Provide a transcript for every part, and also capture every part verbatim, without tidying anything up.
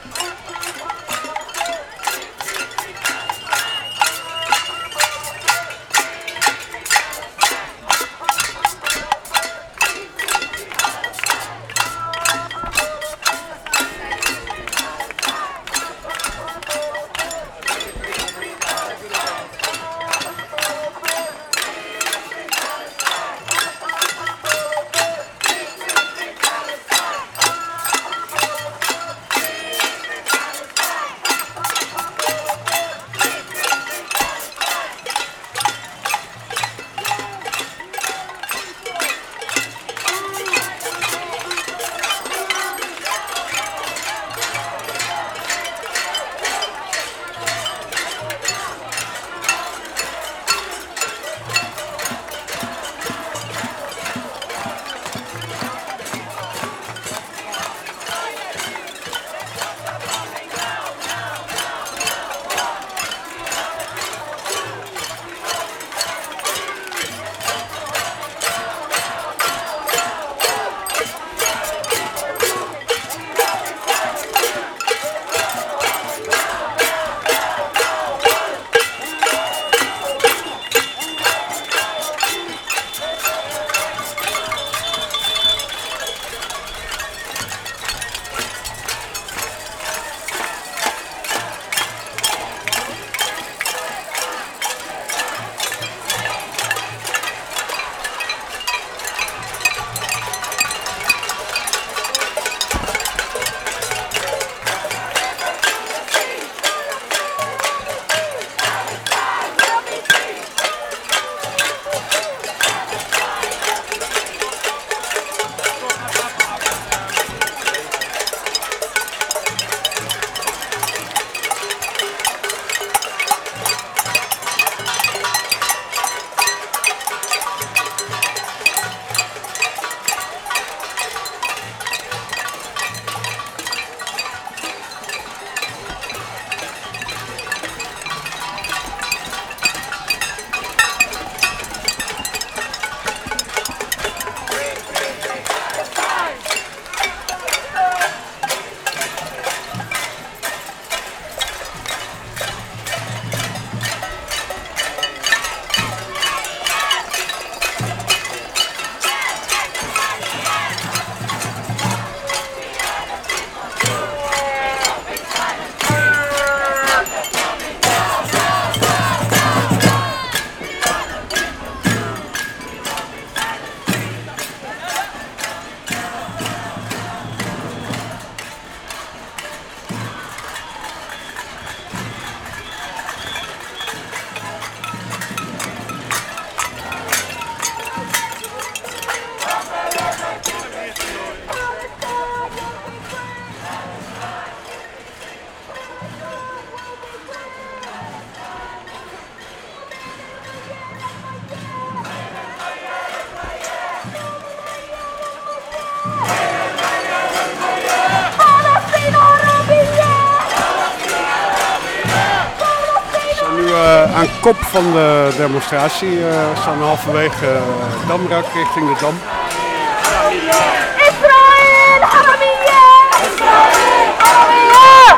aan kop van de demonstratie. Uh, we staan halverwege uh, Damrak richting de Dam. Israël, Arabia! Israël, Arabia!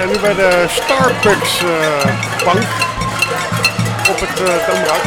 zijn nu bij de Starbucks uh, bank op het uh, Damrak.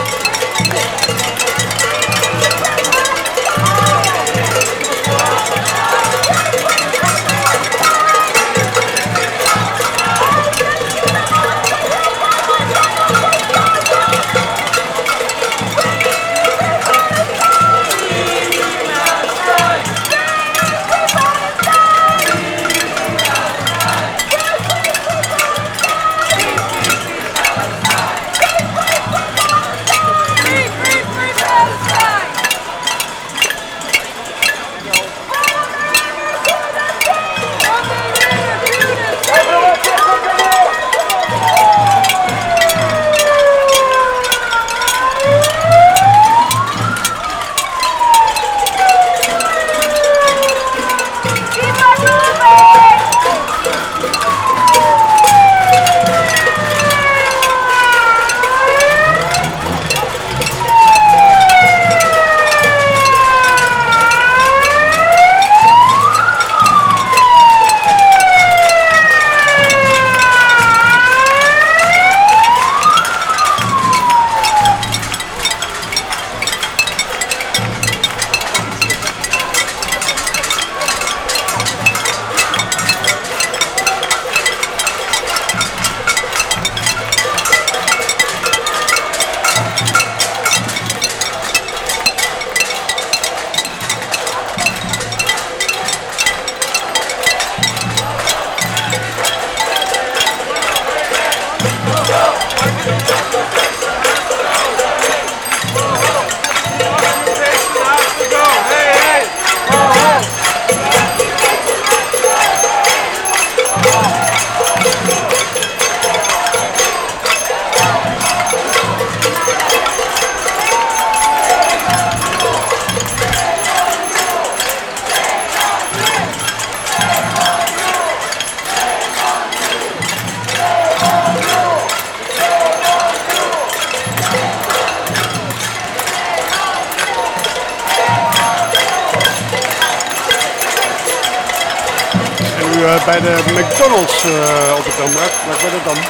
Uh, bij de McDonald's uh, op het Damrak, waar ben ik dan?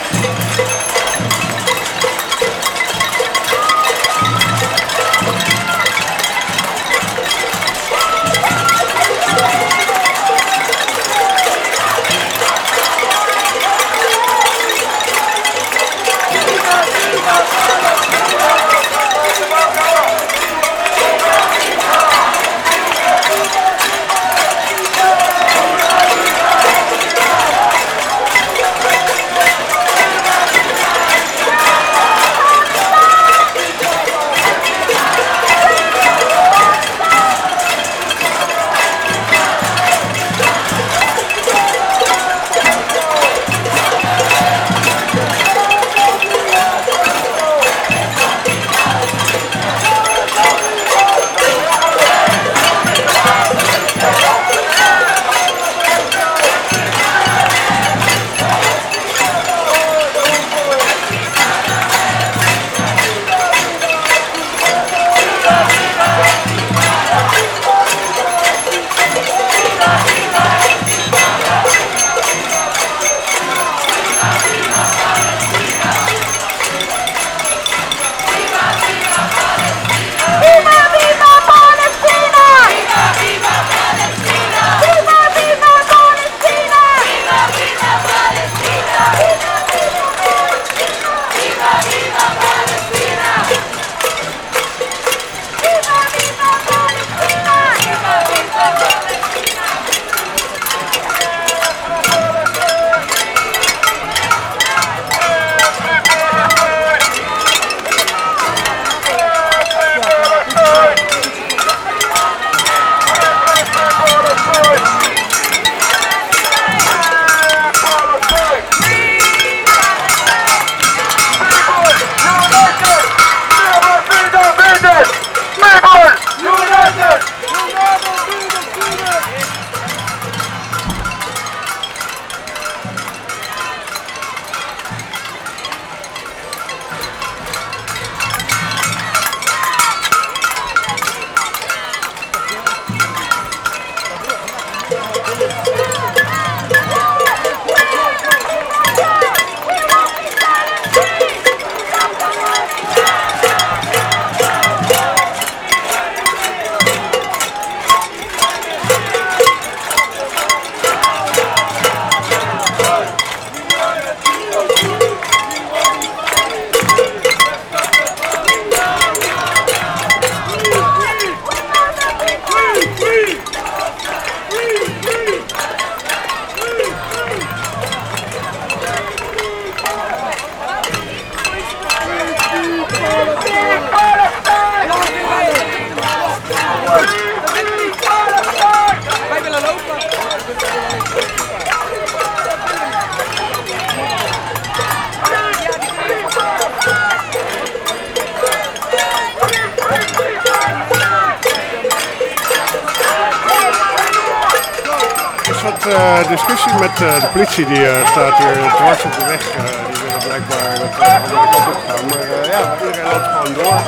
uh, discussie met uh, de politie, die uh, staat hier dwars op de weg. Uh, die willen blijkbaar dat we de andere kant op gaan. Maar uh, ja, iedereen loopt gewoon door.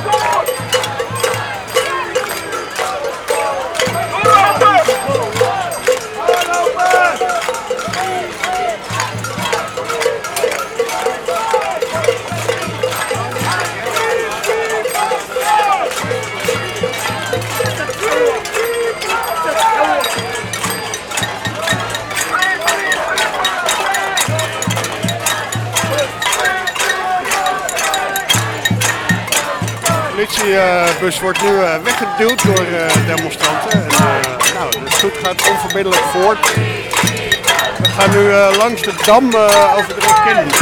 De politiebus wordt nu uh, weggeduwd door uh, demonstranten. En, uh, nou, de stoet gaat onverbiddelijk voort. We gaan nu uh, langs de dam uh, over de Rokin.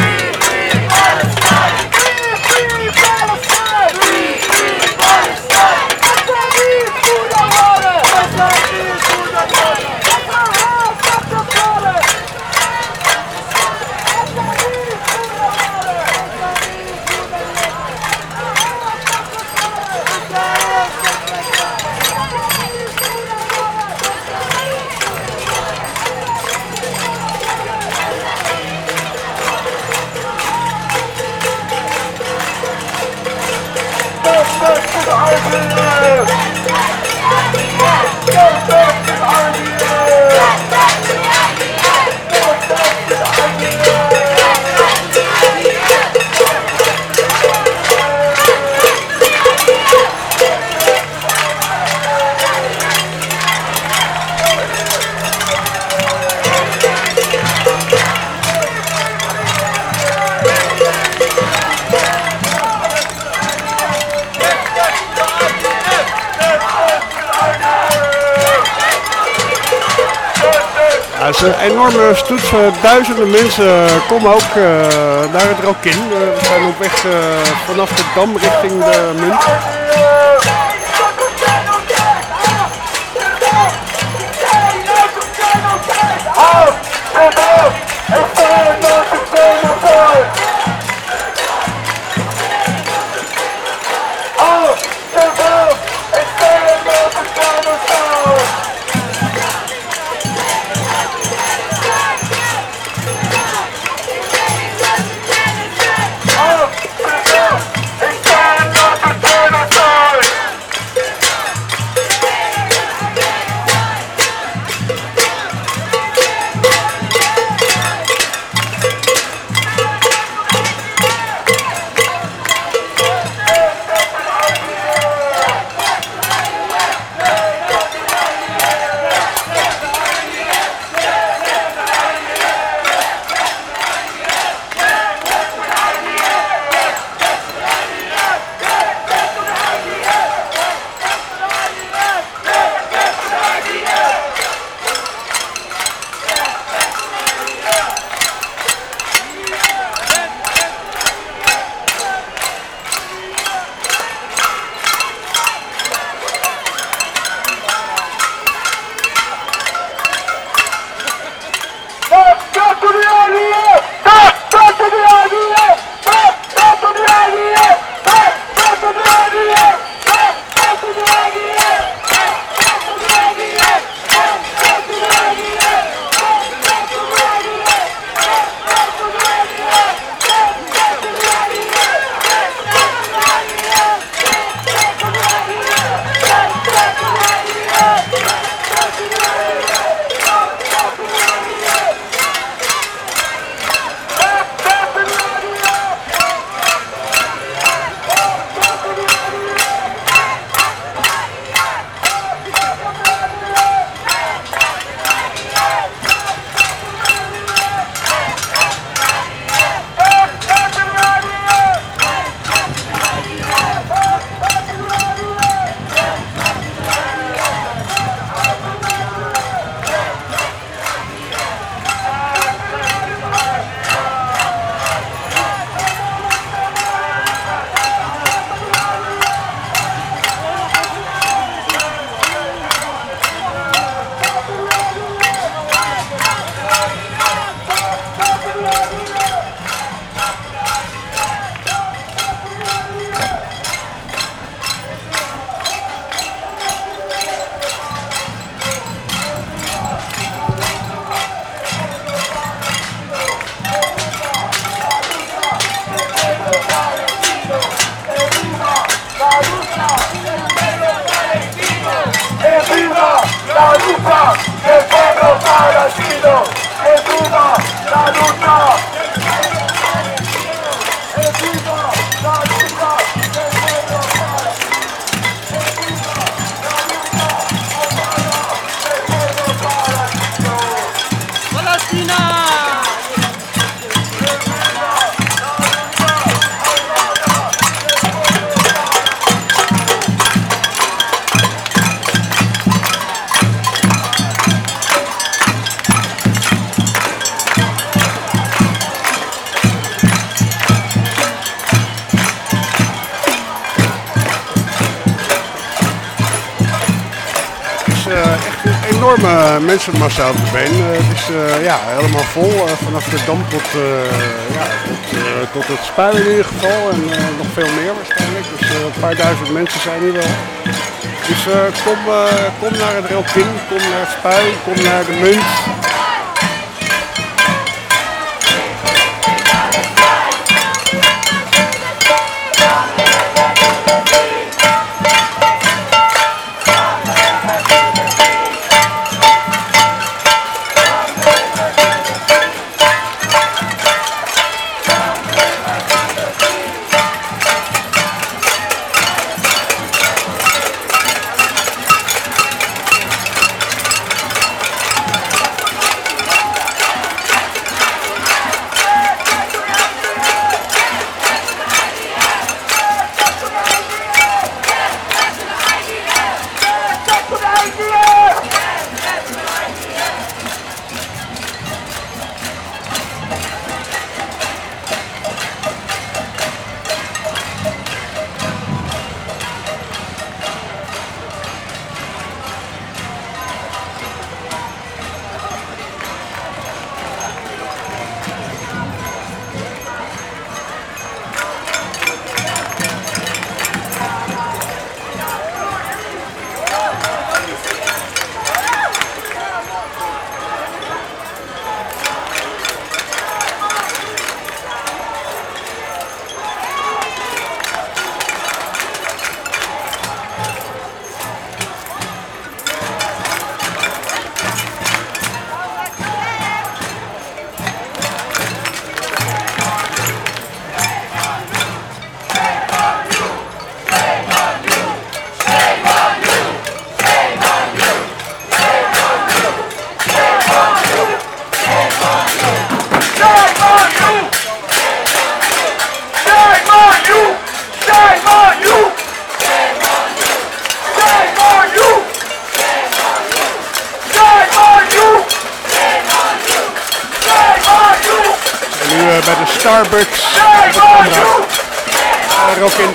Het is een enorme stoet, duizenden mensen komen ook uh, naar het Rokin. Uh, we zijn op weg uh, vanaf de Dam richting de Munt. Genocide! enorme mensenmassa op de been. Uh, het is uh, ja, helemaal vol, uh, vanaf de Dam tot, uh, ja, tot, uh, tot het Spui in ieder geval. En uh, nog veel meer waarschijnlijk. Dus uh, een paar duizend mensen zijn hier wel. Dus uh, kom, uh, kom naar het Relkin, kom naar het Spui, kom naar de Munt. Bij de Starbucks uh, Relkin.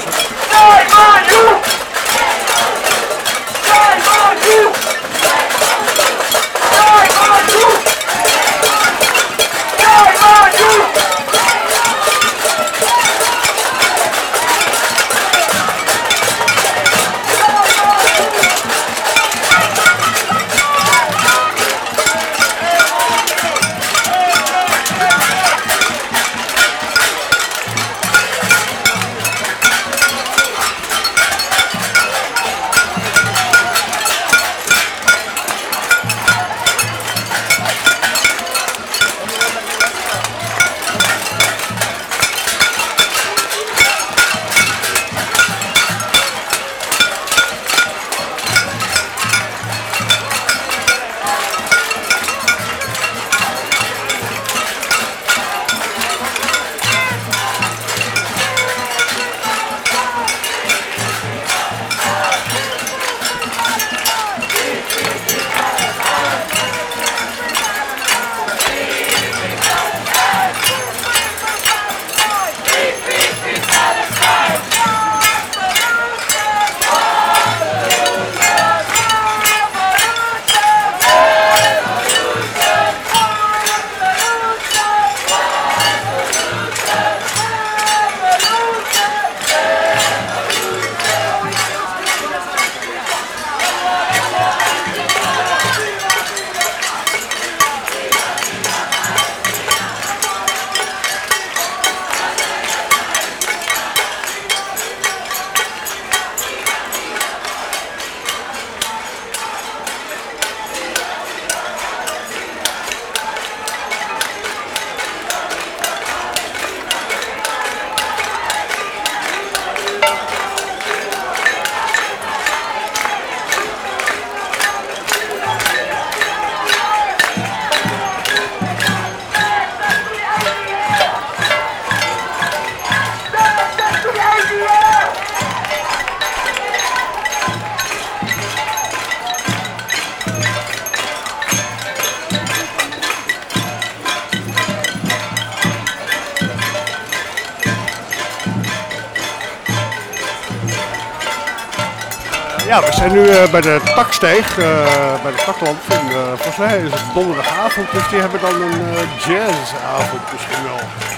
Ja, we zijn nu uh, bij de Taksteeg, uh, bij de Taklamp. En, uh, volgens mij is het donderdagavond, dus die hebben dan een uh, jazzavond misschien wel.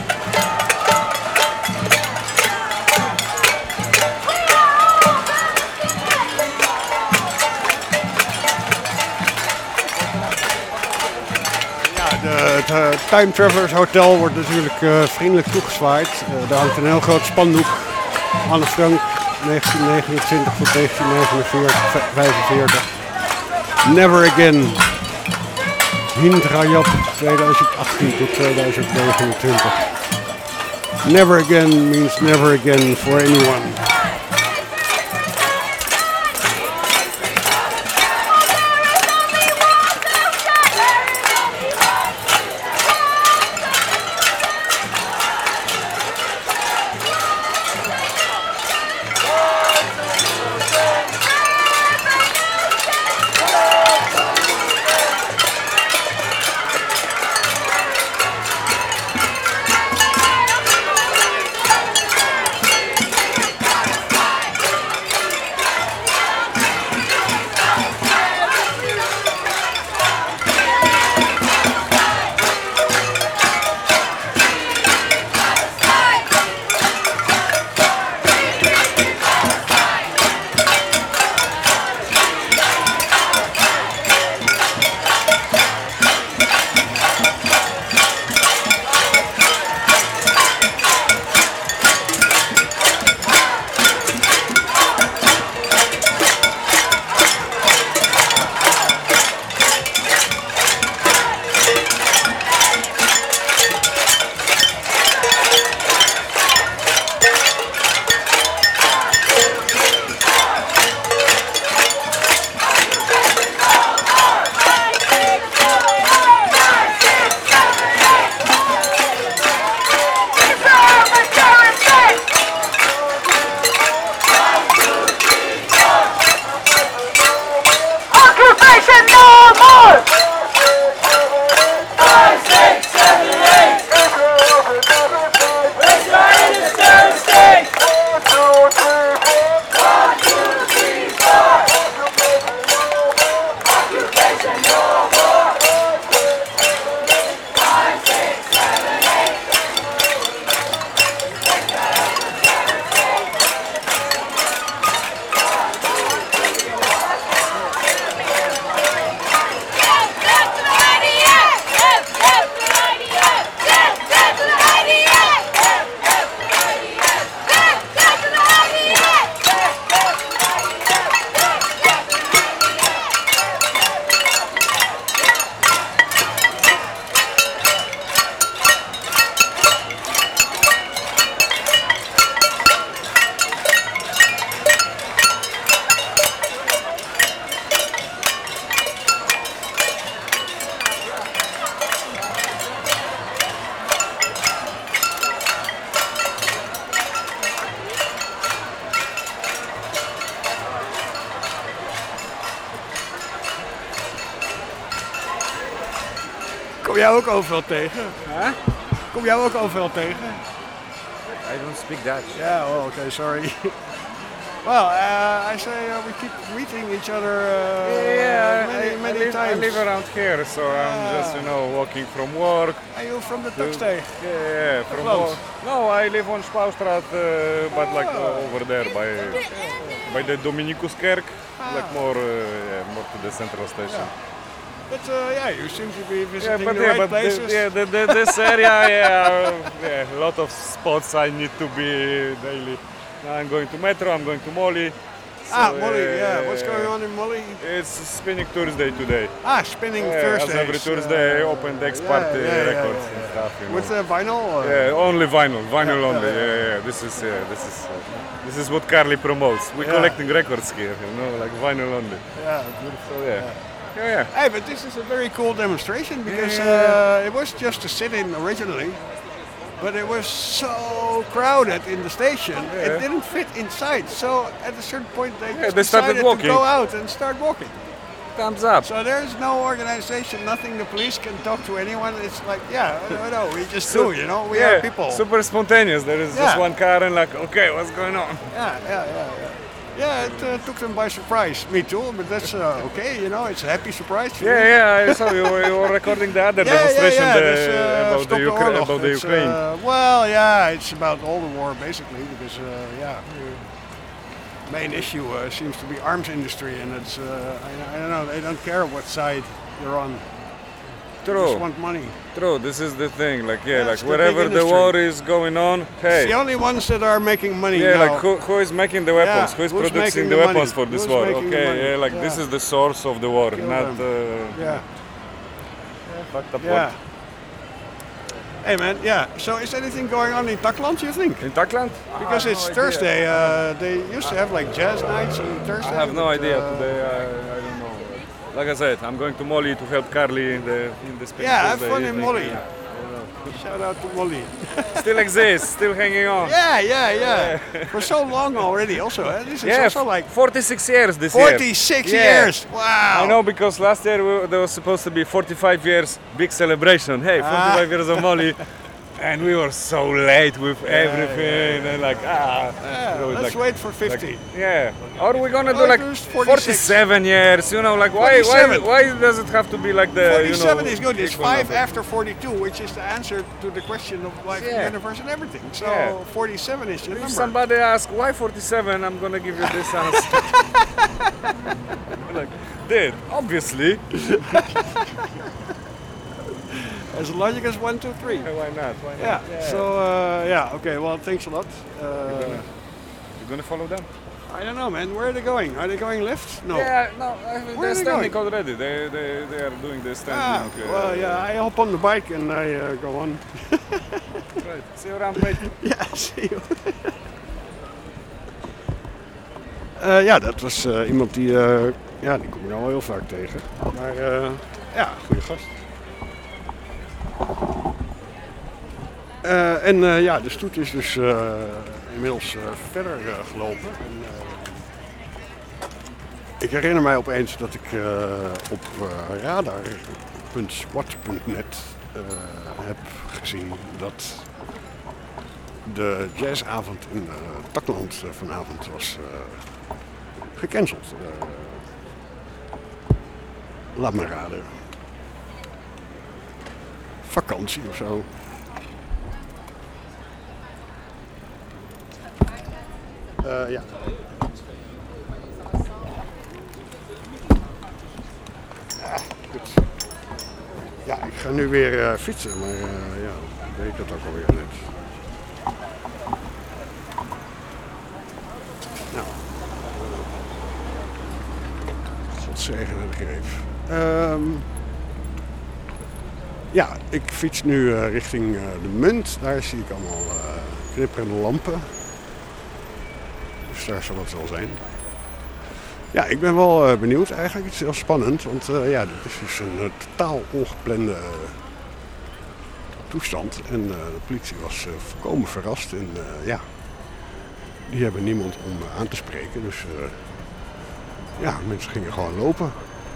Ja, de, het uh, Time Travelers Hotel wordt natuurlijk uh, vriendelijk toegezwaaid. Uh, daar hangt een heel groot spandoek. Anne Frank, negentien negenentwintig tot negentien negenenveertig, vijfenveertig. Never Again. Hindrajap, tweeduizend achttien tot tweeduizend negenentwintig. Never again means never again for anyone. Kom jij ook overal tegen? Huh? Kom jij ook overal tegen? I don't speak Dutch. Yeah, well, okay, sorry. Well, uh, I say uh, we keep meeting each other uh, yeah, many, I, many I live, times. I live around here, so Yeah. I'm just, you know, walking from work. Are you from the to- Taksteeg? Yeah, yeah, from Close. work. No, I live on Spouwstraat, uh, but like Oh. uh, over there by by the Dominicuskerk, like more, uh, yeah, more to the central station. But uh, yeah, you seem to be Yeah, visiting but the yeah, right but places. the, yeah, the, the, this area, yeah, yeah, a lot of spots I need to be daily. I'm going to Metro, I'm going to Molly. ah, So, Molly, uh, yeah. What's going on in Molly? It's Spinning Thursday today. Ah, Spinning Yeah, Thursdays. as every Thursday, uh, open Dex yeah, Party yeah, yeah, records yeah, and yeah. stuff. You know. With uh, vinyl? Or? Yeah, only vinyl, vinyl Yeah, only. yeah, Yeah, yeah. yeah, This is yeah, this is uh, this is what Carly promotes. We're Yeah. collecting records here, you know, like vinyl only. Yeah, beautiful. So yeah, yeah, yeah. Hey, but this is a very cool demonstration because Yeah. uh, it was just a sit-in originally, but it was so crowded in the station, Yeah. it didn't fit inside. So at a certain point, they Yeah, just they started decided walking. to go out and start walking. Thumbs up. So there's no organization, nothing. The police can talk to anyone. It's like, yeah, no, no, we just So- do, you know. We yeah, are people. super spontaneous. There is just Yeah. one car and like, okay, what's going on? Yeah, yeah, yeah, yeah. Yeah, it uh, took them by surprise. Me too, but that's uh, okay. You know, it's a happy surprise. for me. Yeah, yeah, I saw you were, you were recording the other Yeah, yeah, demonstration yeah. the- There's, uh, about, Stop the Ukra- Oorlog. about the It's, Ukraine. Uh, well, yeah, it's about all the war basically because uh, yeah, main issue uh, seems to be arms industry, and it's uh, I, I don't know, they don't care what side you're on. They just True, want money. true. This is the thing. Like, yeah, Yeah, like it's the wherever big the industry. war is going on, It's hey, the only ones that are making money yeah, now. like who, who is making the weapons? Yeah, who is who's producing making the the weapons money? for this Who's war? making the Okay, money? yeah, like Yeah. this is the source of the war, Kill not them. uh, yeah, fucked up yeah. war. Hey man, yeah. So is anything going on in Takland? You think? In Takland? Because I have it's no idea. Thursday. Uh, they used to have like jazz nights on Thursday. I have no but, idea uh, today. I, I don't know. Like I said, I'm going to Molly to help Carly in the in the Spain Yeah, have Thursday fun in evening. Molly. Yeah. Shout out to Molly. Still exists, still hanging on. Yeah, yeah, yeah. For so long already. Also, eh? This is Yeah, also like forty-six years this year. forty-six Yeah. years. Wow. I know because last year we, there was supposed to be forty-five years big celebration. Hey, forty-five years of Molly. And we were so late with everything and like ah. Yeah, you know, it's let's like- wait for fifty. like, yeah. Or we're gonna do Or like just forty-six. forty-seven years. You know, like why why forty-seven. why does it have to be like the forty-seven you know, is good. It's equal five number? after forty-two, which is the answer to the question of life, Yeah. the universe, and everything. So Yeah. forty-seven is your If number. somebody asks why forty-seven, I'm gonna give you this answer. Like, dude, obviously. As logic as one, two, three. Yeah, why not? Why not? Yeah. So uh, yeah. Okay. Well, thanks a lot. Uh, You're gonna follow them? I don't know, man. Where are they going? Are they going left? No. Yeah, no, I mean, Where they're are they standing going? already. They, they, they are doing the Ah, standing. uh, well, yeah. I hop on the bike and I uh, go on. Right. See you around, mate. Ja, zie je. Eh, ja, dat was eh, iemand die, eh, ja, die kom ik nou wel heel vaak tegen. Maar eh, ja, goede gast. Eh, en eh, ja, de stoet is dus eh, inmiddels eh, verder eh, gelopen. En, eh, ik herinner mij opeens dat ik eh, op eh, radar punt swat punt net eh, heb gezien dat de jazzavond in uh, Takland uh, vanavond was uh, gecanceld. Uh, laat maar raden. Vakantie of zo. Uh, ja. Ah, goed. Ja, ik ga nu weer uh, fietsen, maar uh, ja, ik weet dat ook alweer net. Nou, God zegen en geef. Um, ja, ik fiets nu uh, richting uh, de Munt. Daar zie ik allemaal uh, knipperende lampen. Dus daar zal het wel zijn. Ja, ik ben wel uh, benieuwd eigenlijk. Het is heel spannend, want uh, ja, dit is dus een uh, totaal ongeplande uh, toestand. En uh, de politie was uh, volkomen verrast. En uh, ja, die hebben niemand om uh, aan te spreken. Dus uh, ja, mensen gingen gewoon lopen.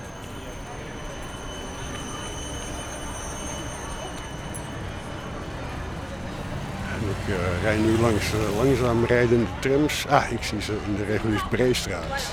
En ik uh, rijd nu langs uh, langzaam rijdende trams. Ah, ik zie ze in de Regulus Breestraat.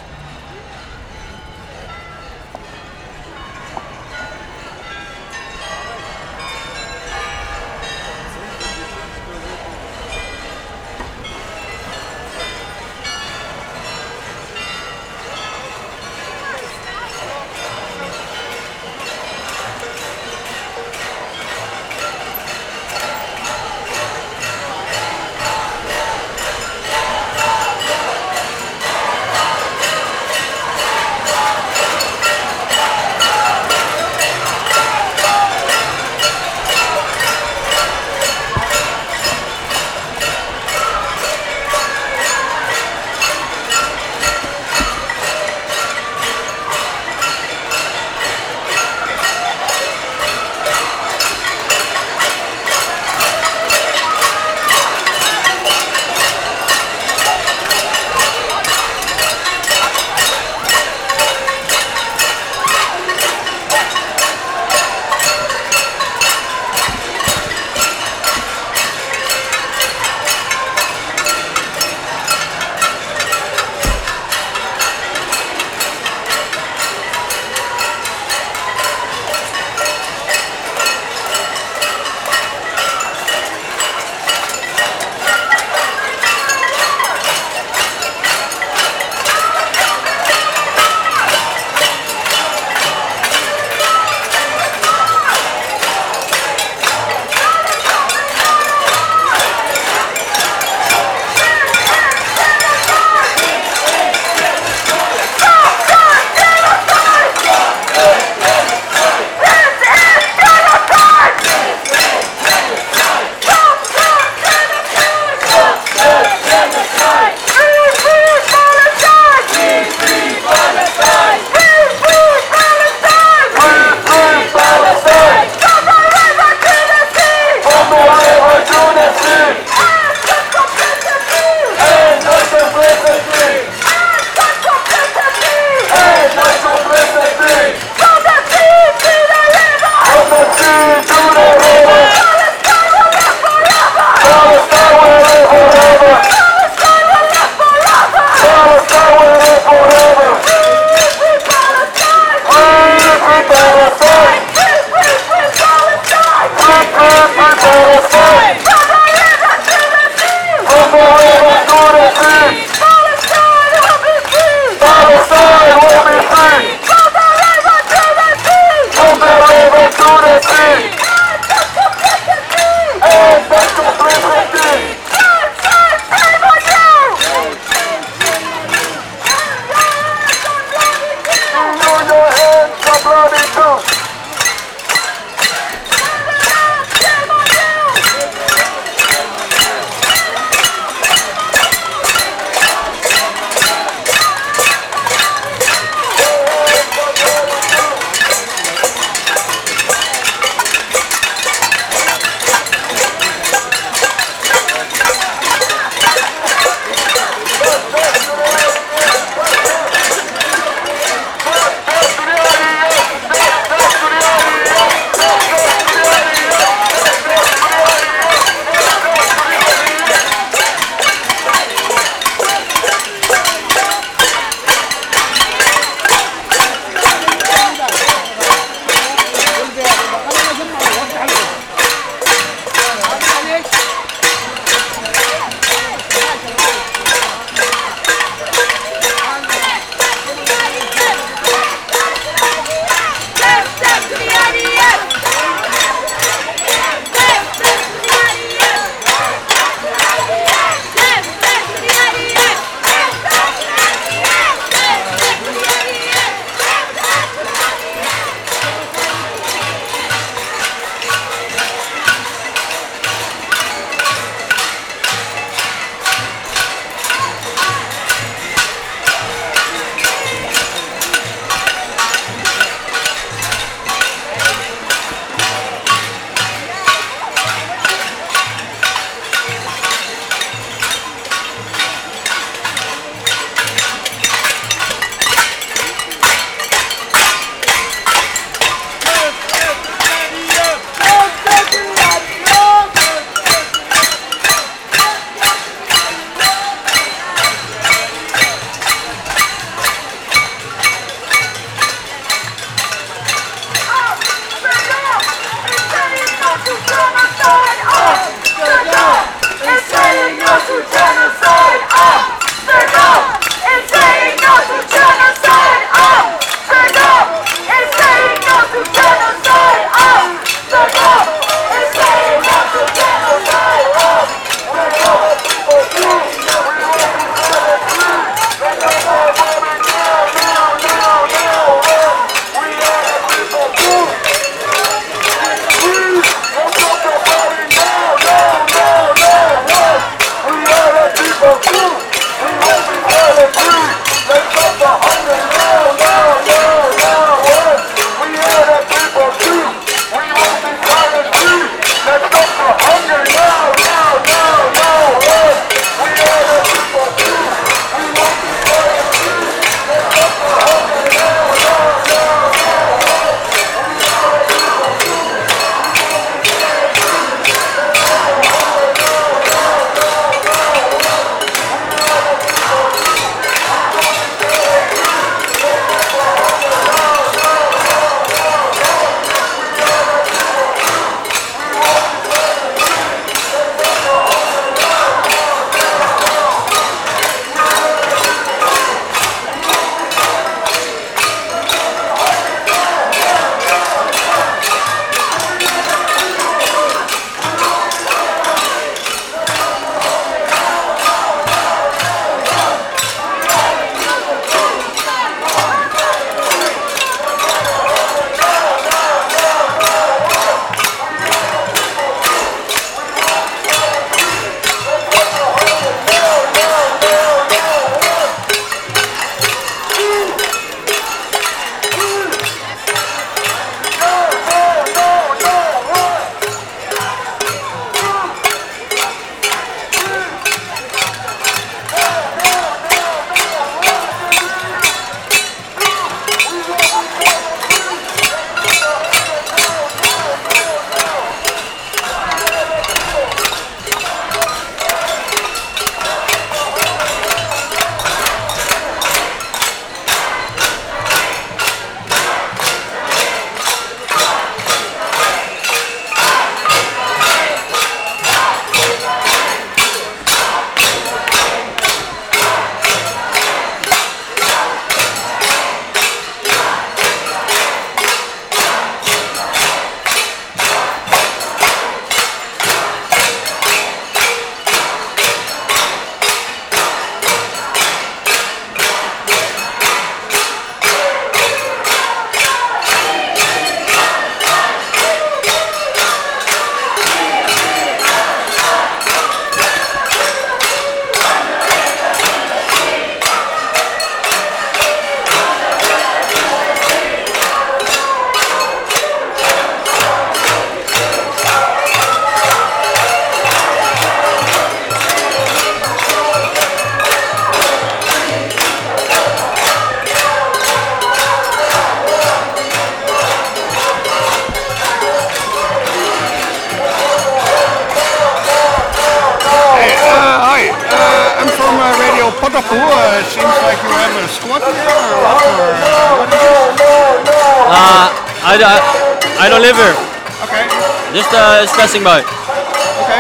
Pottapoe, uh, it seems like you have a squad here or what? Or, uh, what is this? Uh, I, I, I don't live here. Okay, Just uh, is passing by. okay.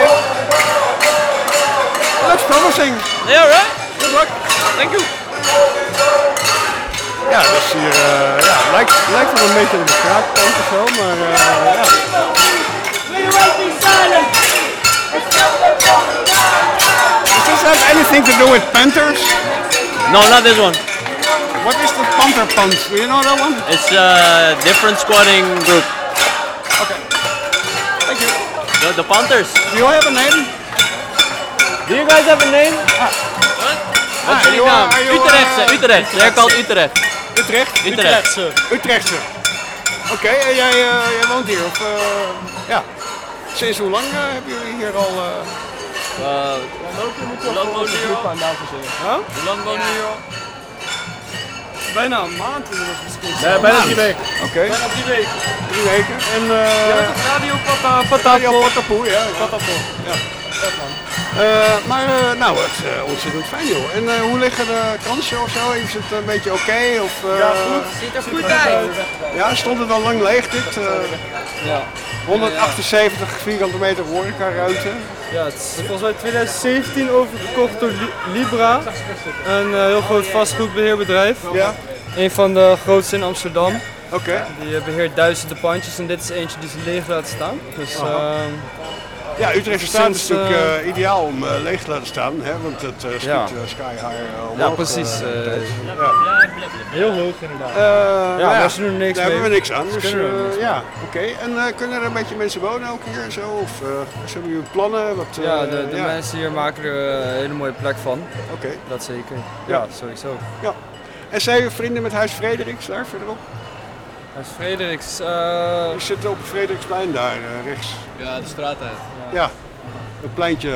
That's promising. Yeah, right. Good luck. Thank you. Ja, dus hier uh, ja, lijkt, lijkt wel een beetje op de straatplant of zo, maar uh, ja. Does this have anything to do with panthers? No, not this one. What is the panther punt? Do you know that one? It's a different squatting group. Okay. Thank you. The, the Panthers. Do you have a name? Do you guys have a name? Ah. What? Ah, What's your you name? are- are you, Utrechtse, uh, Utrecht. They're called Utrecht. Utrecht? Utrechtse. Utrechtse. Oké, en jij, uh, jij woont hier? Of, uh, ja. Sinds hoe lang uh, hebben jullie hier al? Uh... Uh, hoe lang wonen jullie hier al? Huh? Hoe lang wonen jullie hier al? Bijna een maand inmiddels misschien. Nee, bijna drie weken. Oké, Bijna drie weken. drie weken. En uh, Radio Pata Radio Patapo. Pottapoe, ja. Patapo. ja. Uh, maar uh, nou, het is uh, ontzettend fijn joh. En uh, hoe liggen de kansen of zo? Is het een beetje oké? Okay? Of, uh, Ja, goed. Ziet er goed uit. Ja, stond het al lang leeg dit? Uh, Ja. honderdachtenzeventig vierkante meter horecaruimte. Ja, het is volgens mij twintig zeventien overgekocht door Li- Libra. Een uh, heel groot vastgoedbeheerbedrijf. Ja, Een van de grootste in Amsterdam. oké. Okay. Die uh, beheert duizenden pandjes en dit is eentje die ze leeg laten staan. Dus uh, Ja, Utrechtse straat is Sinds, natuurlijk uh, uh, ideaal om uh, leeg te laten staan, hè? Want het uh, schiet Ja. uh, sky high uh, omhoog. ja, precies. uh, Uh, tijdens- heel hoog inderdaad. Uh, Ja, nou maar ze doen er niks daar mee. hebben we niks aan. Dus, kunnen er uh, niks ja, oké. Okay. En uh, kunnen er een beetje mensen wonen ook hier en zo? Of uh, hebben jullie plannen? Wat, uh, Ja, de, de ja. mensen hier maken er uh, een hele mooie plek van. Oké. Okay. Dat zeker. Ja. Ja, sowieso. Ja. En zijn je vrienden met Huis Frederiks daar verderop? Huis Frederiks, uh, Die zitten op het Frederiksplein daar uh, rechts. Ja, de straat uit. Ja, het pleintje. Uh,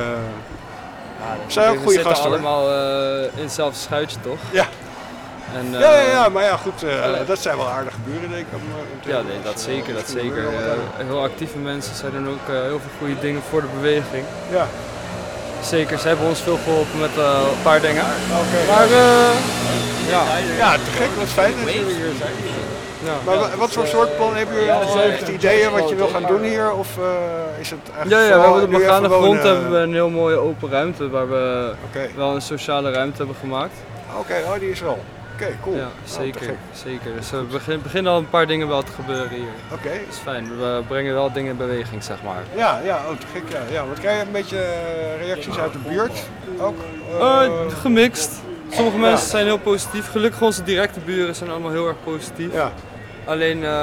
zijn ook we goede zitten gasten hoor. allemaal uh, in hetzelfde schuitje toch? Ja. En, uh, Ja, ja, ja, maar ja goed, uh, dat zijn wel aardige buren denk ik. Om, uh, om te Ja, hebben. nee, dat Dus, zeker, uh, dat misschien zeker. wel wat aan. Uh, heel actieve mensen, zij doen ook uh, heel veel goede dingen voor de beweging. Ja, Zeker, ze hebben ons veel geholpen met uh, een paar dingen. oké. Maar uh, ja, Ja, te gek, wat fijn dat jullie hier zijn. ja. Maar wa- wat voor soort plan hebben jullie al uh, echt ideeën wat je wil gaan doen hier? Of uh, is het Ja, eigenlijk ja, we vooral hebben de nu begaande even grond wonen? hebben we een heel mooie open ruimte waar we Oké, wel een sociale ruimte hebben gemaakt. oké, oh die is er al. Oké, cool. Ja, Oh, te zeker, gek. zeker. Dus er begin- beginnen al een paar dingen wel te gebeuren hier. Oké, Dat is fijn, we brengen wel dingen in beweging, zeg maar. ja, ja, oh, te gek, ja. ja. Want krijg je een beetje uh, reacties uit de buurt ook? Uh, gemixt. Sommige mensen zijn heel positief. Gelukkig onze directe buren zijn allemaal heel erg positief. Ja, Alleen uh,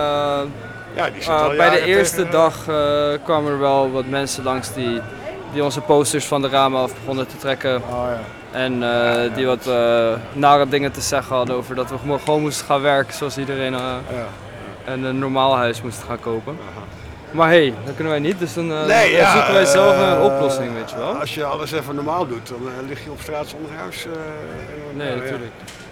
ja die zit uh, al bij de jaren eerste tegen, uh, dag uh, kwamen er wel wat mensen langs die, die onze posters van de ramen af begonnen te trekken. Oh ja. En uh, die wat uh, nare dingen te zeggen hadden over dat we gewoon- gewoon moesten gaan werken zoals iedereen uh, Ja. en een normaal huis moesten gaan kopen. Maar hé, hey, dat kunnen wij niet, dus dan, uh, Nee, dan ja, zoeken wij zelf naar een uh, oplossing, weet je wel. Als je alles even normaal doet, dan uh, lig je op straat zonder huis. uh, en, Nee, uh, natuurlijk.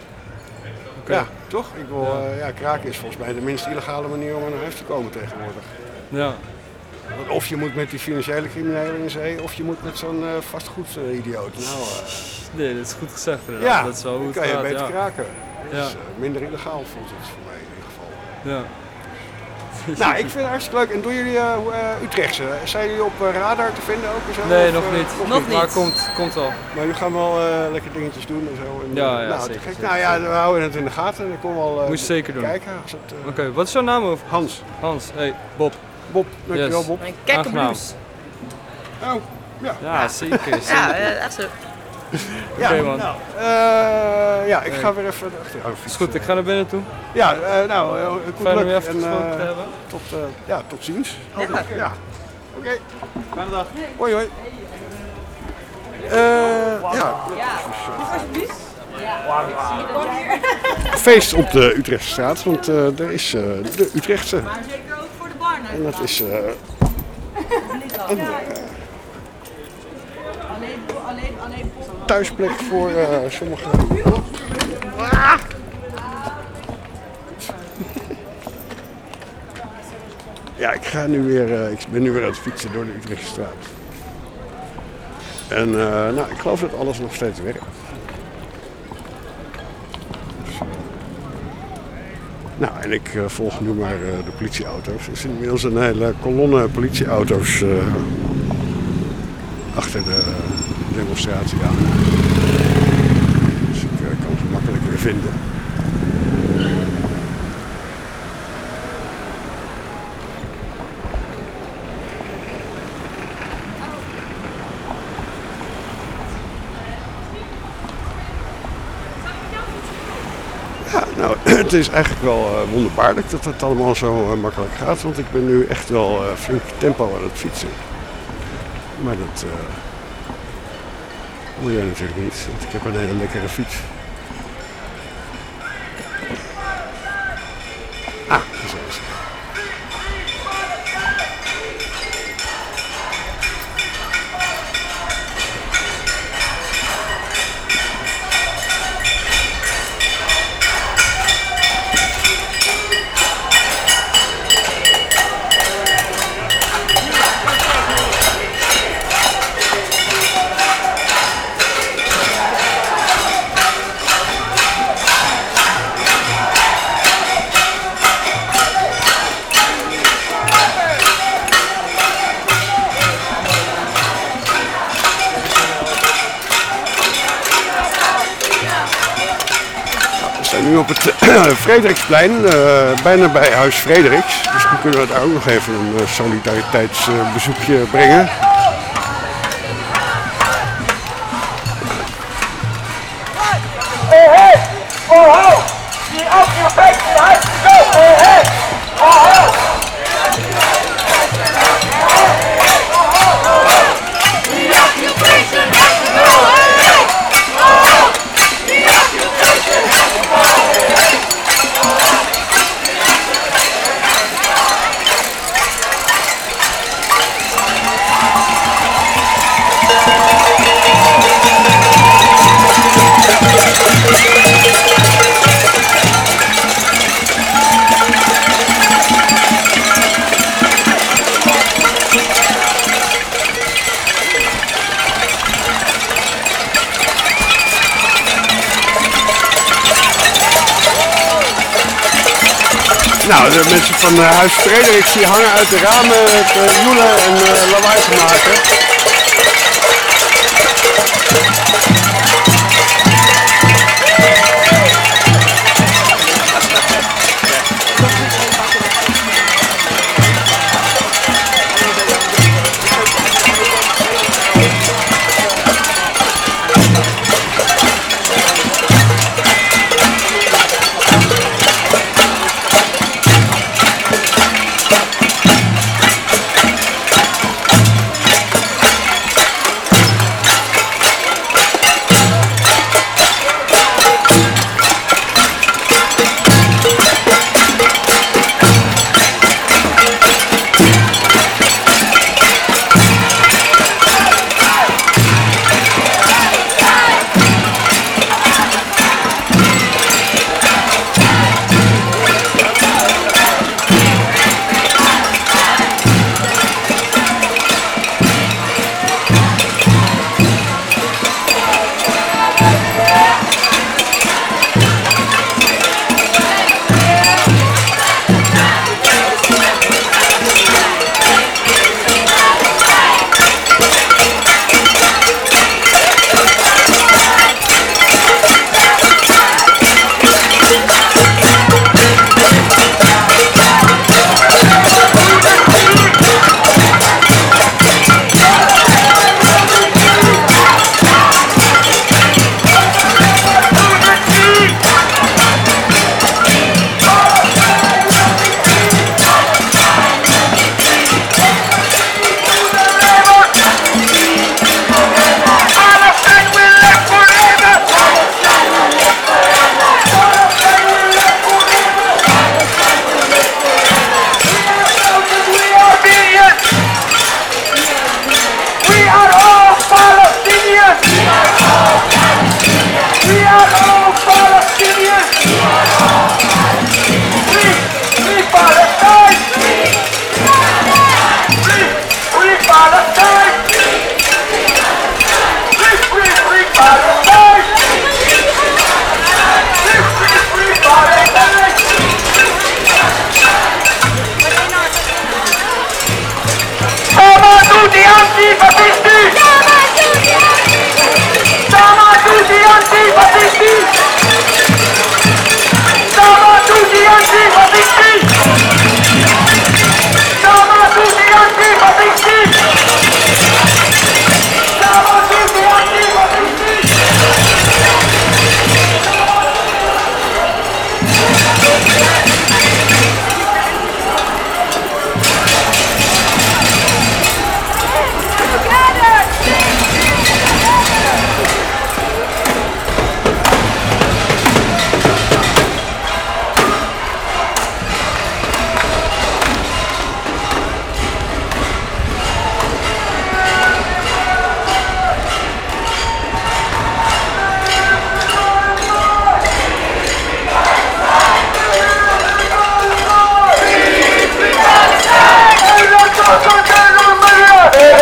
Ja. Ja, toch? Ik wil, uh, ja, kraken is volgens mij de minst illegale manier om aan een huis te komen tegenwoordig. Ja. Want of je moet met die financiële criminelen in zee, of je moet met zo'n uh, vastgoedidioot. Nou, uh, Nee, dat is goed gezegd inderdaad. ja, Dat is wel hoe dan het kan je gaat, beter ja. kraken. Ja. Dus, uh, minder illegaal voelt het voor mij in ieder geval. Ja. Nou, ik vind het hartstikke leuk. En doen jullie uh, uh, Utrechtse? Zijn jullie op uh, radar te vinden ook? En zo? Nee, Of, nog uh, niet. Nog niet. Maar komt, komt wel. Maar jullie gaan wel uh, lekker dingetjes doen en zo. En, Ja, uh, ja, nou, te zeker, gek. zeker, Nou ja, we houden het in de gaten en ik kom wel uh, Moet je zeker doen. kijken. Als het, uh, Oké, wat is jouw naam over? Hans, Hans, hey, Bob. Bob, dankjewel Yes. Bob. Mijn kekke Aangenaam. blues. Oh, ja. Ja, zeker. zeker. Ja, eh, echt zo. Ja, Oké, man. nou, uh, ja, ik Hey. ga weer even achteraan Is fietsen. goed, ik ga naar binnen toe. Ja, uh, nou, uh, goed Fijn om je luck even en gesproken te uh, hebben. tot, uh, ja, tot ziens. Ja. Ja. Oké. Fijne dag. Hoi hoi. Uh, ja. Feest op de Utrechtse straat, want uh, er is uh, de Utrechtse. Maar zeker ook voor de bar. En dat is uh, een uh, Alleen, alleen, alleen. thuisplek voor uh, sommigen. Ja, ik ga nu weer, uh, ik ben nu weer aan het fietsen door de Utrechtse straat. En uh, nou, ik geloof dat alles nog steeds werkt. Nou, en ik uh, volg nu maar uh, de politieauto's. Er is inmiddels een hele kolonne politieauto's uh, achter de uh, demonstratie aan. Dus ik uh, kan ze makkelijk weer vinden. Ja, nou, het is eigenlijk wel uh, wonderbaarlijk dat het allemaal zo uh, makkelijk gaat, want ik ben nu echt wel uh, flink tempo aan het fietsen. Maar dat uh, moet jij natuurlijk niet, want ik heb een hele lekkere fiets. Ah, zo is het. Nu op het uh, Frederiksplein, uh, bijna bij Huis Frederiks. Misschien kunnen we daar ook nog even een uh, solidariteitsbezoekje uh, brengen. Hey, hey! Oh, ho! The occupation has to go! Hey, hey! Oh, ho! The occupation has to go! Hey, hey! Oh, ho! The occupation has to go! Nou, de mensen van uh, Huis Frederiks die hangen uit de ramen te uh, joelen en uh, lawaai te maken.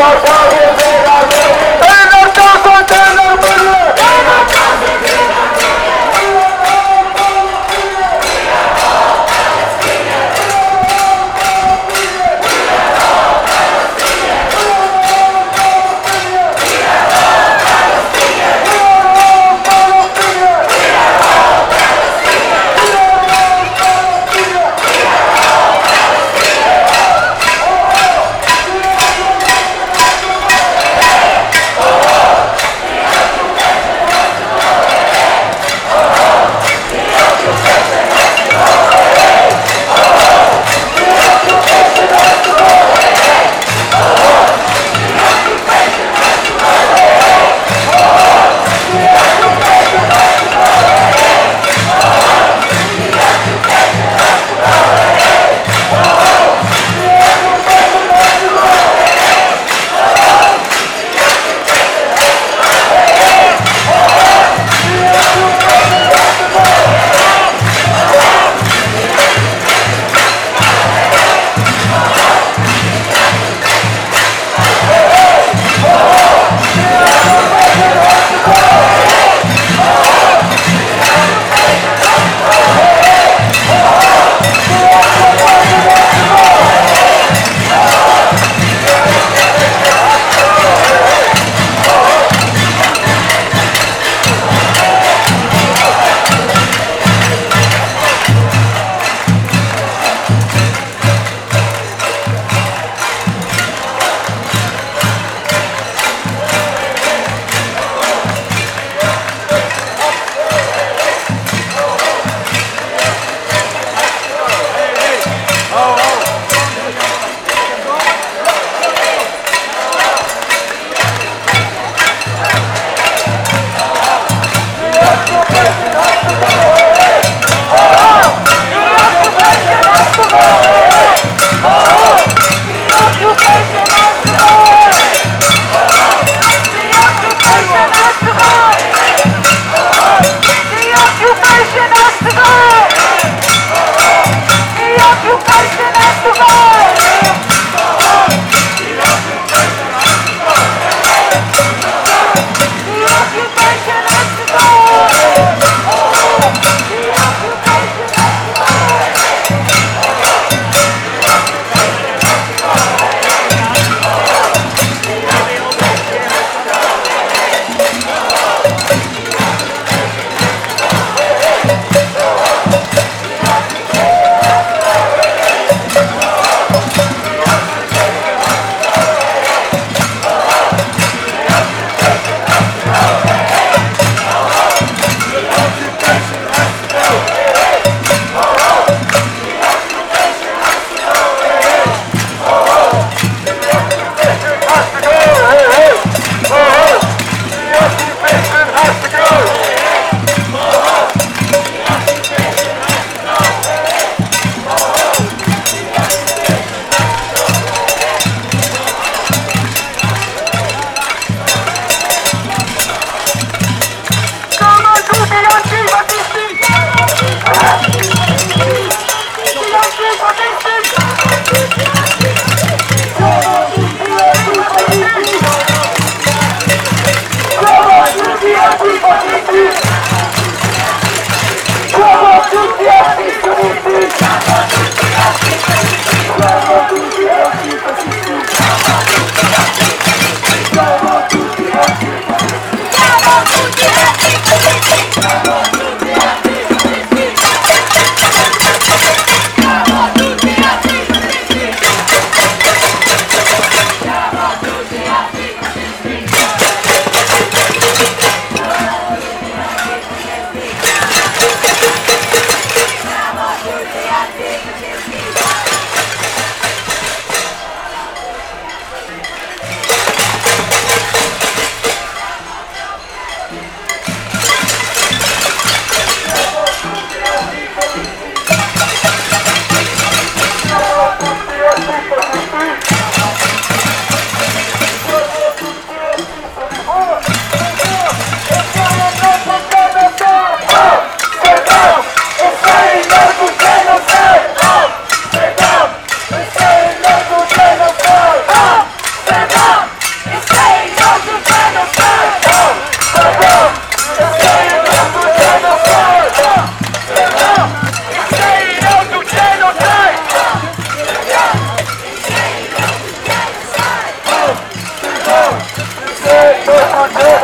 Palestine!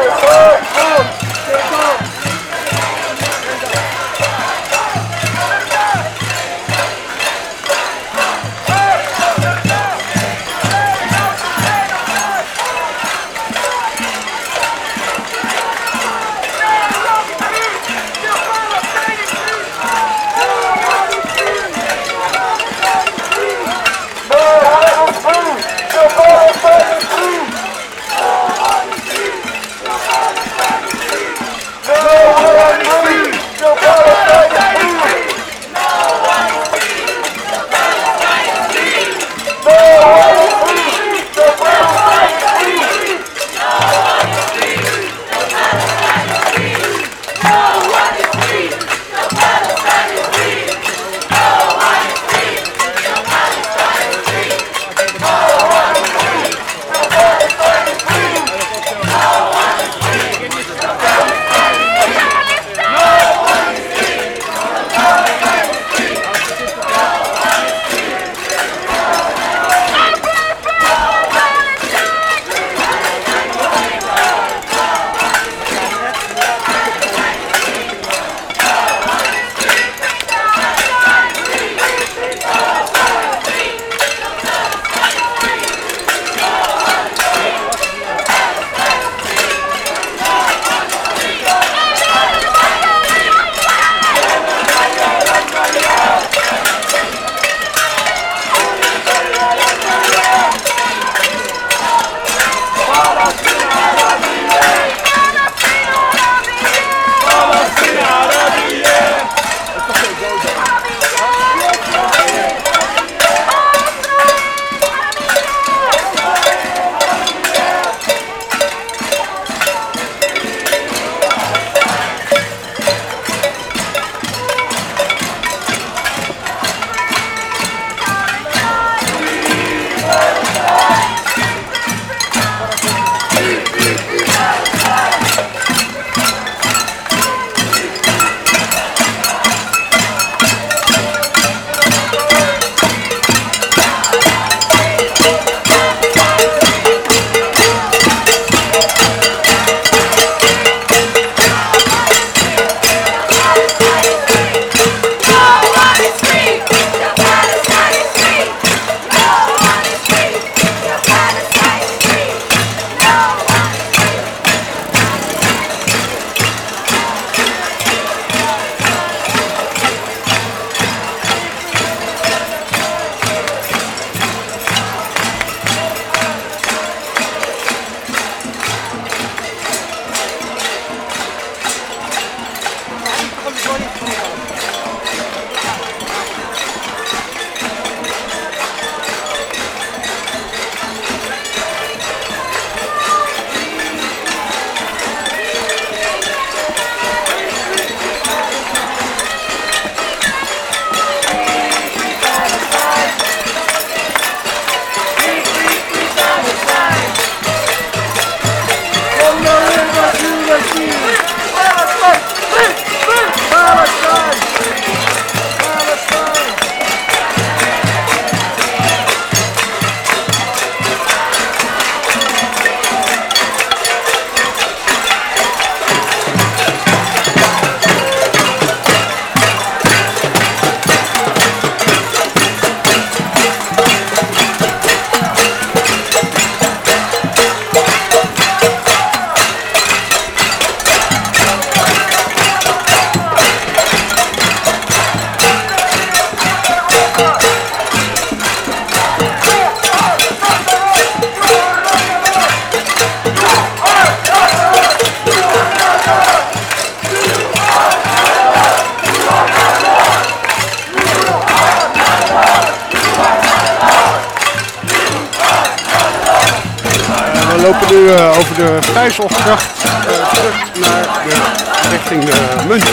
We lopen nu uh, over de Vijzelgracht uh, terug naar de richting de München.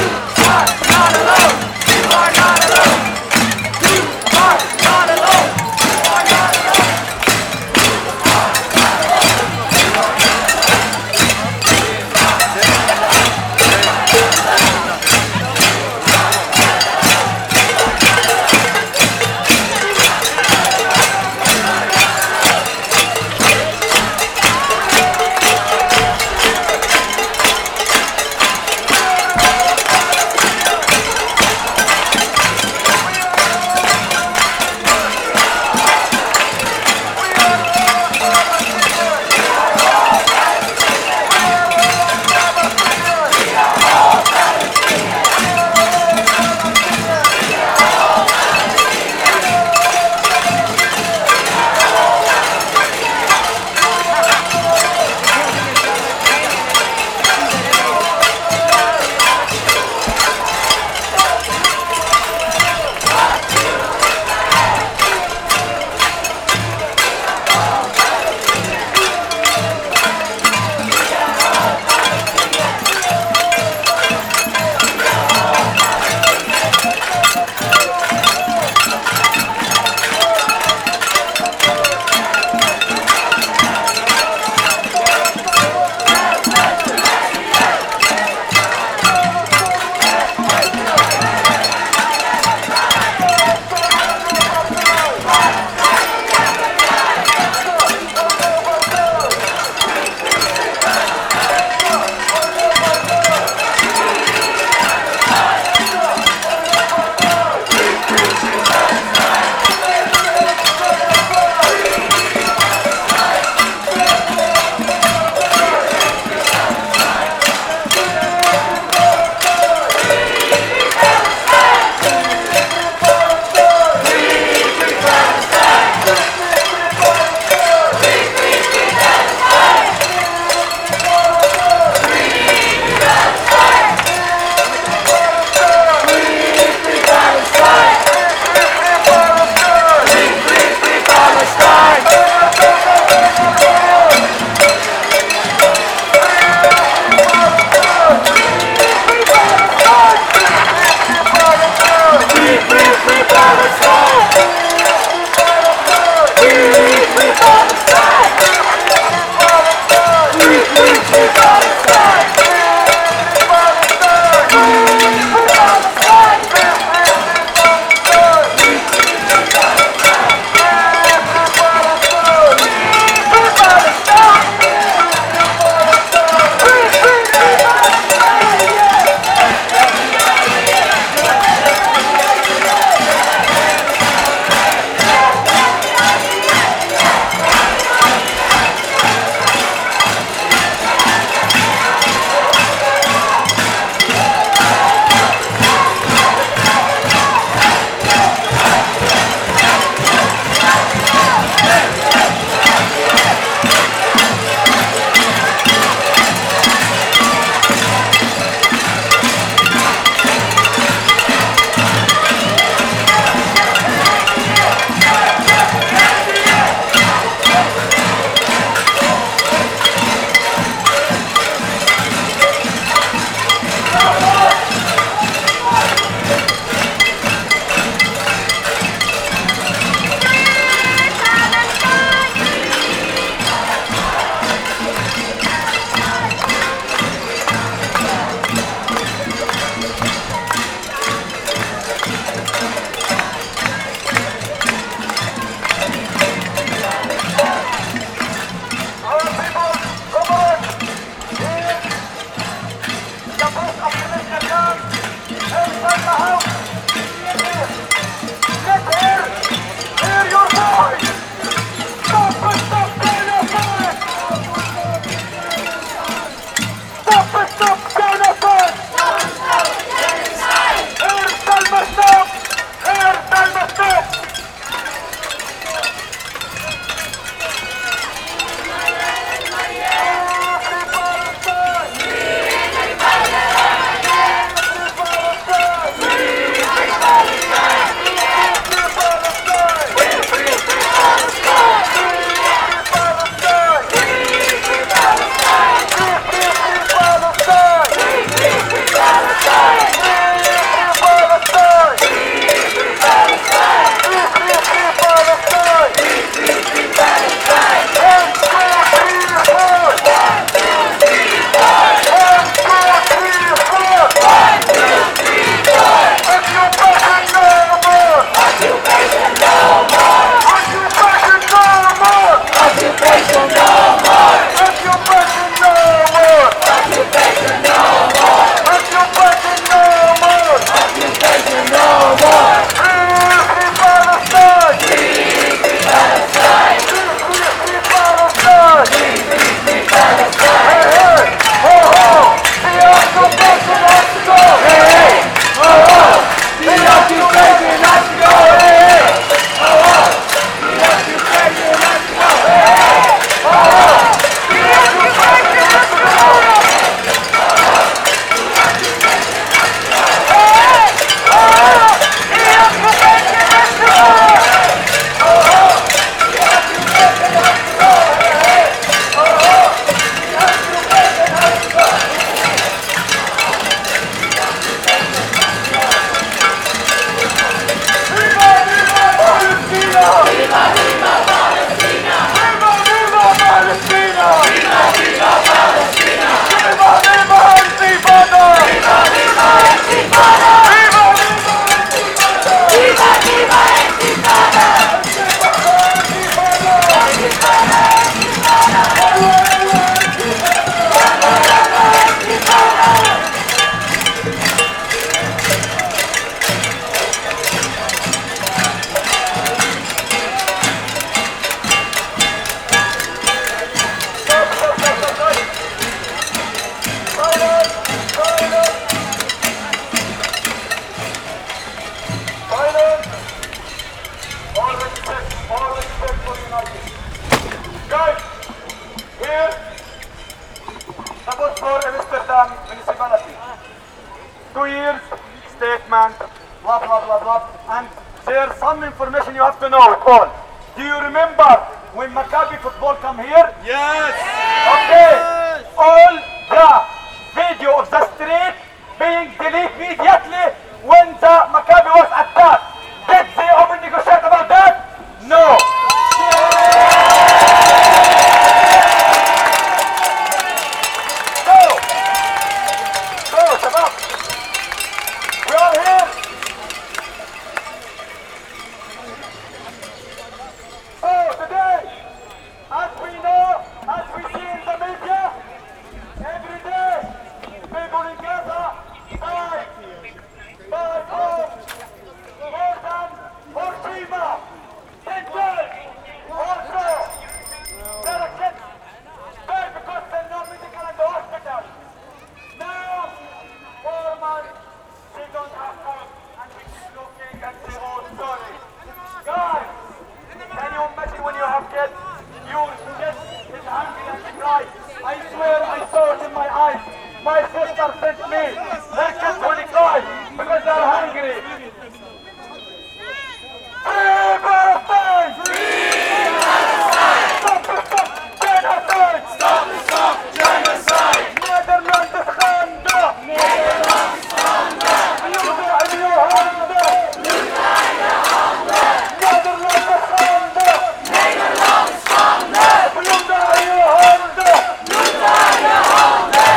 Rotterdam municipality. Two years statement, blah blah blah blah, and there's some information you have to know it all. Do you remember when Maccabi football come here? Yes! Okay, all the video of the street being deleted immediately when the Maccabi was attacked. Did they open negotiate about that? No. So, so Shabab, we are here. So today, as we know, as we see in the media, every day, people in Gaza die by bombs more than Hiroshima, Denver, also. There are kids die because they're not medical in the hospital. Now, four months, they don't have food, and we keep looking and say, oh, sorry. Guys, can you imagine when you have kids? You kid is hungry and she cries. I swear I saw it in my eyes. My sister sent me. Her kids will cry because they're hungry. Free Palestine! Free Palestine! Stop the stop genocide! Stop the stop genocide! Nederland is gaande! Nederland is gaande! Bloeden in je handen! Bloeden in je handen! Nederland is gaande! Nederland is gaande! Bloeden in je handen! Bloeden in je handen!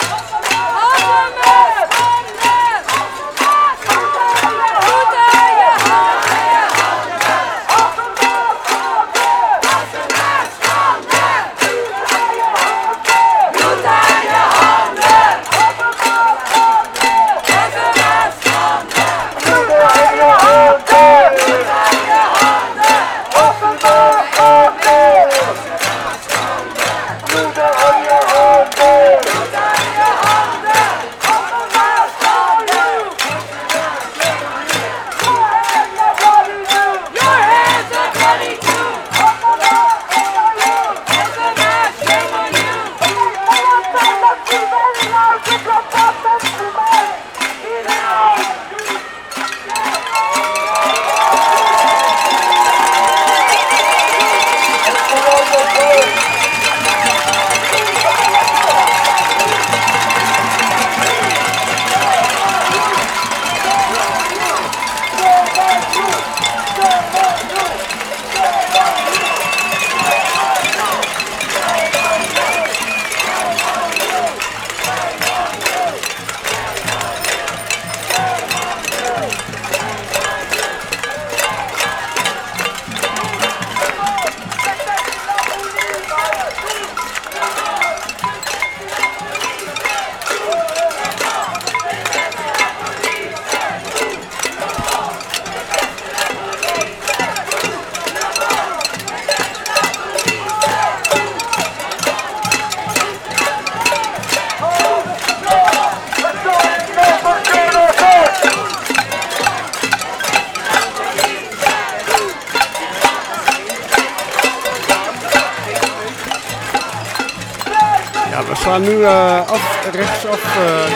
We slaan nu uh, af, rechtsaf uh,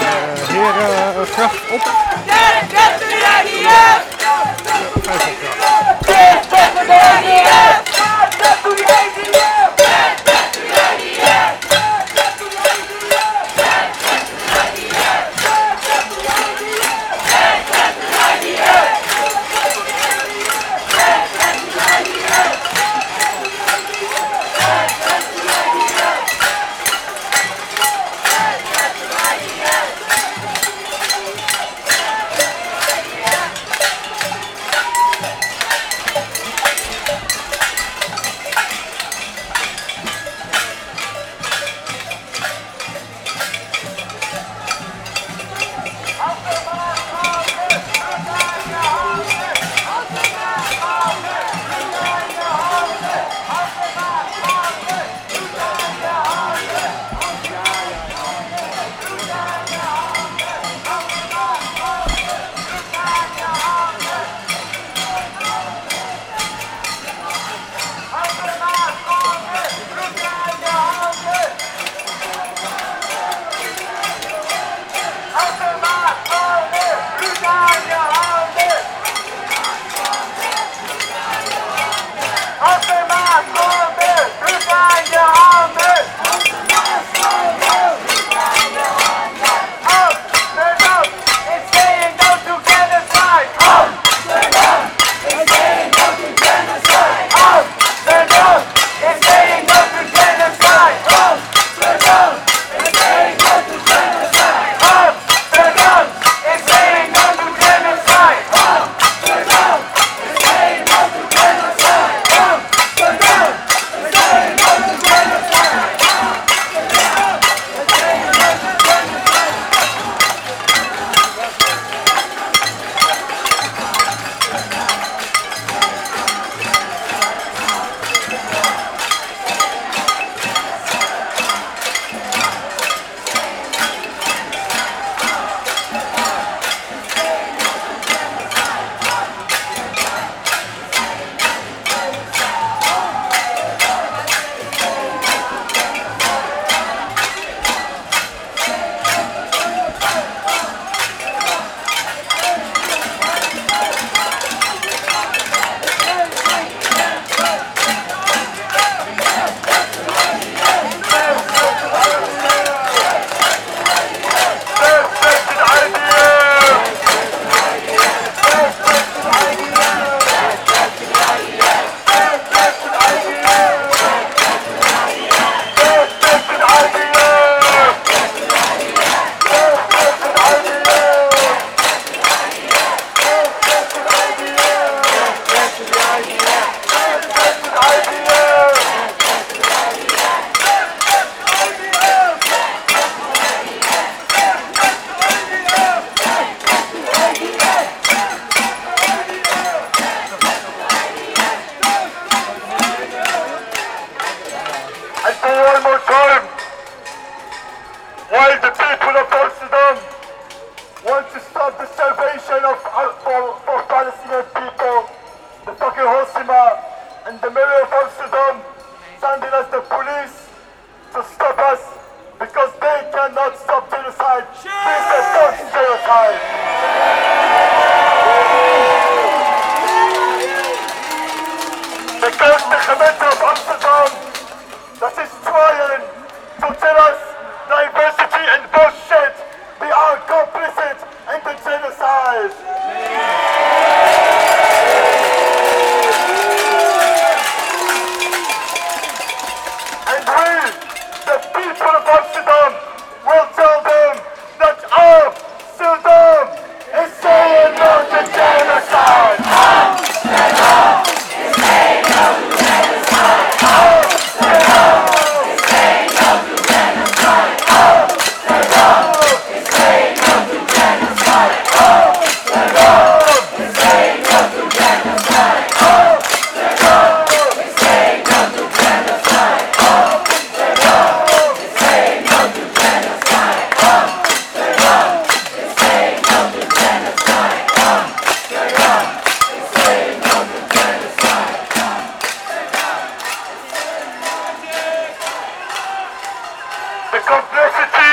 Herengracht op. This is not genocide. De grootste gemeente op Amsterdam, dat is trying to tell us diversity and bullshit. We are complicit in the genocide. And we, the people of Amsterdam, will tell them that Amsterdam is saying no to genocide. Amsterdam is saying no to genocide. Amsterdam is saying no to genocide. Amsterdam is saying no to genocide. Amsterdam is saying no to genocide. Amsterdam is saying no to genocide. Amsterdam is saying no to genocide. Amsterdam is saying no to genocide. Amsterdam is saying no to genocide. The complicity,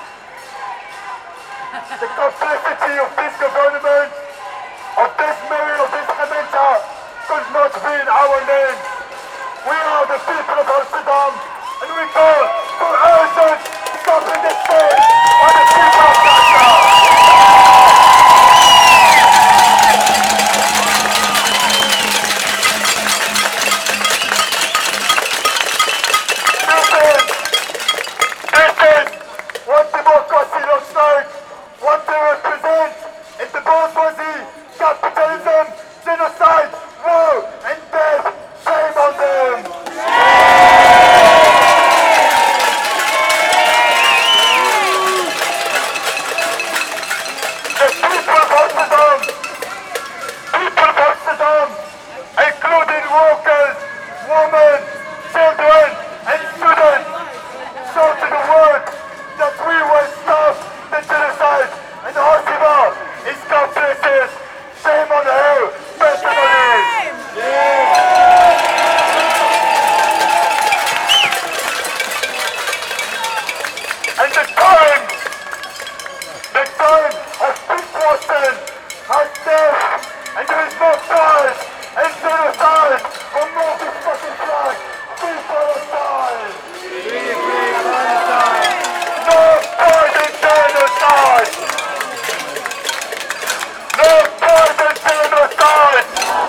the complicity of this government, of this mayor, of this gemeente, could not be in our name. We are the people of Amsterdam, and we call for urgent stopping the state on the people of Amsterdam. This is what democracy looks like, what they represent. It's the bourgeoisie, capitalism, genocide, war, and death. Shame on them. The people of Amsterdam, people of Amsterdam, including workers, women, children, and students, show to the world that we will stop the genocide, and Hasiba is complicit. Shame on her, personally. And the time, the time of peacewashing has death, and there is no choice in genocide or more this fucking flag. Free Palestine! No further genocide! No further genocide!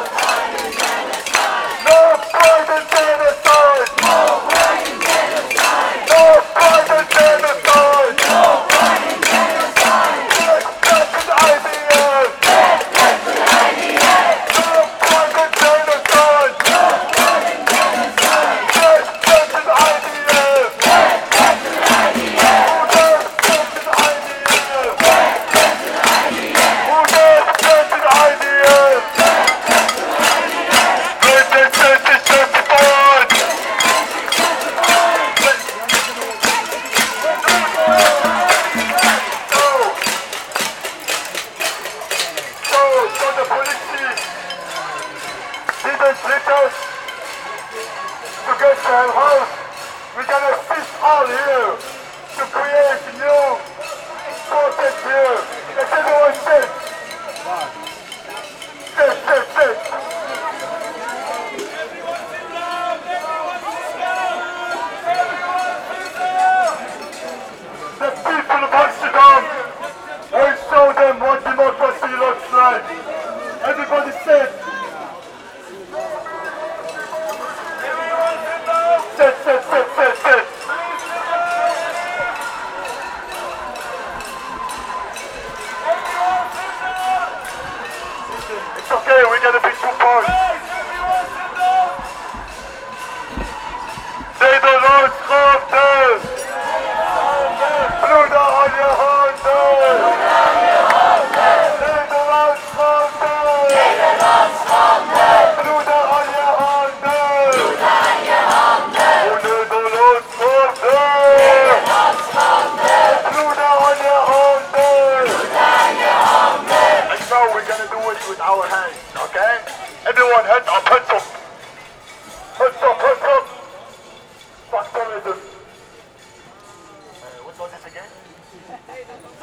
No further genocide! No further genocide! No further genocide! No further genocide! Let's get to the I D F! Let's get to the I D F! No further genocide! No further genocide! Let's get to the I D F! Let's get to the I D F! Who dares get to the I D F? Let's get to the I D F! Who dares get to the I D F? Let's get to the I D F! Let's get to justified! So, so the police didn't let us to get to her house. We're gonna sit all here to create new protest here. Let's everyone sit. Sit, sit, sit. The people of Amsterdam will show them what democracy looks like. Everybody sit. Sit, sit, sit, sit, sit. It's okay, we're gonna be two parts. Nederland schaamt het! Broeder aan je handen! Nederland schaamt het! Nederland schaamt het! Broeder aan je handen! Broeder aan je handen! Nederland schaamt het! Nederland schaamt het! Broeder aan je handen! Broeder aan je handen! And now we're gonna do it with our hands, okay? Everyone, hands up, hands up! Hands up, hands up! Factorism. Uh, what was this again? Ah,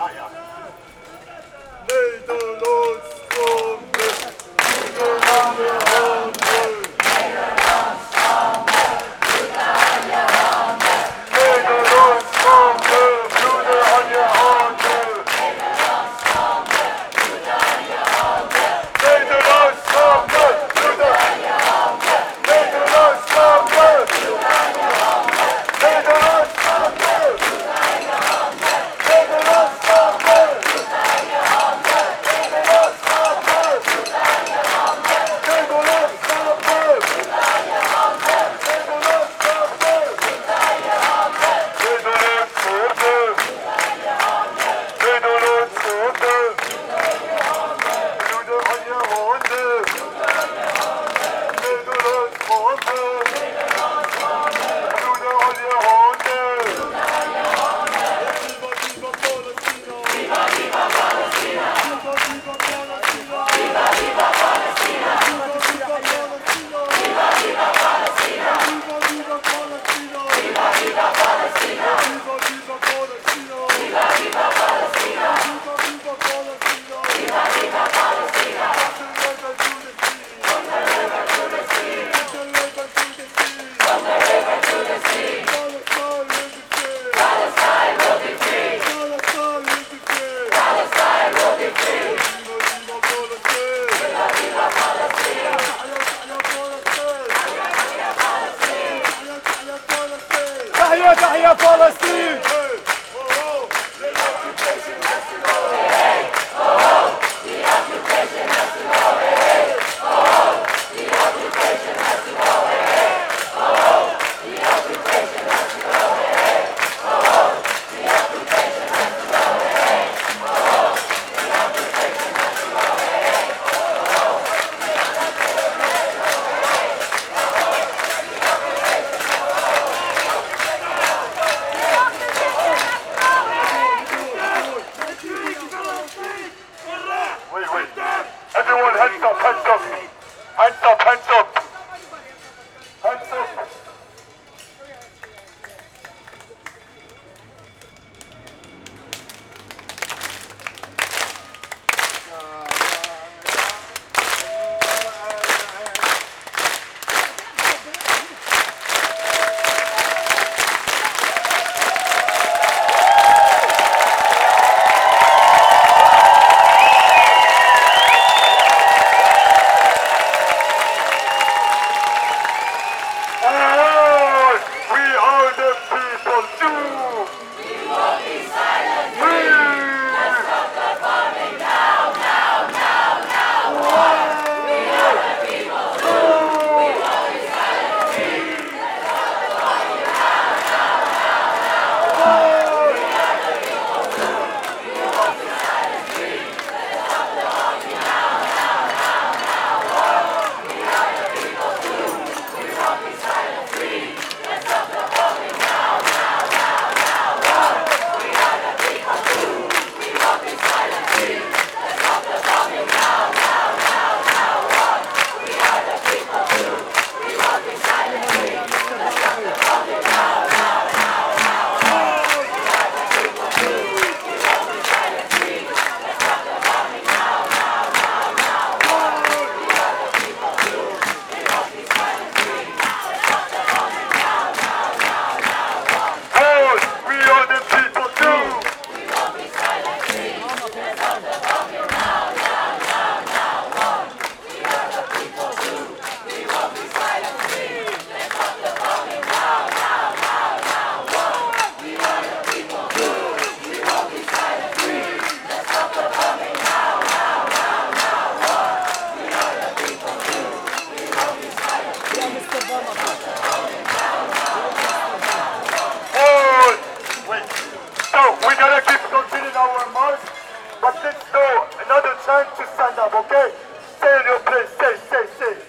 But let's do another chance to stand up, okay? Stay in your place, stay, stay, stay.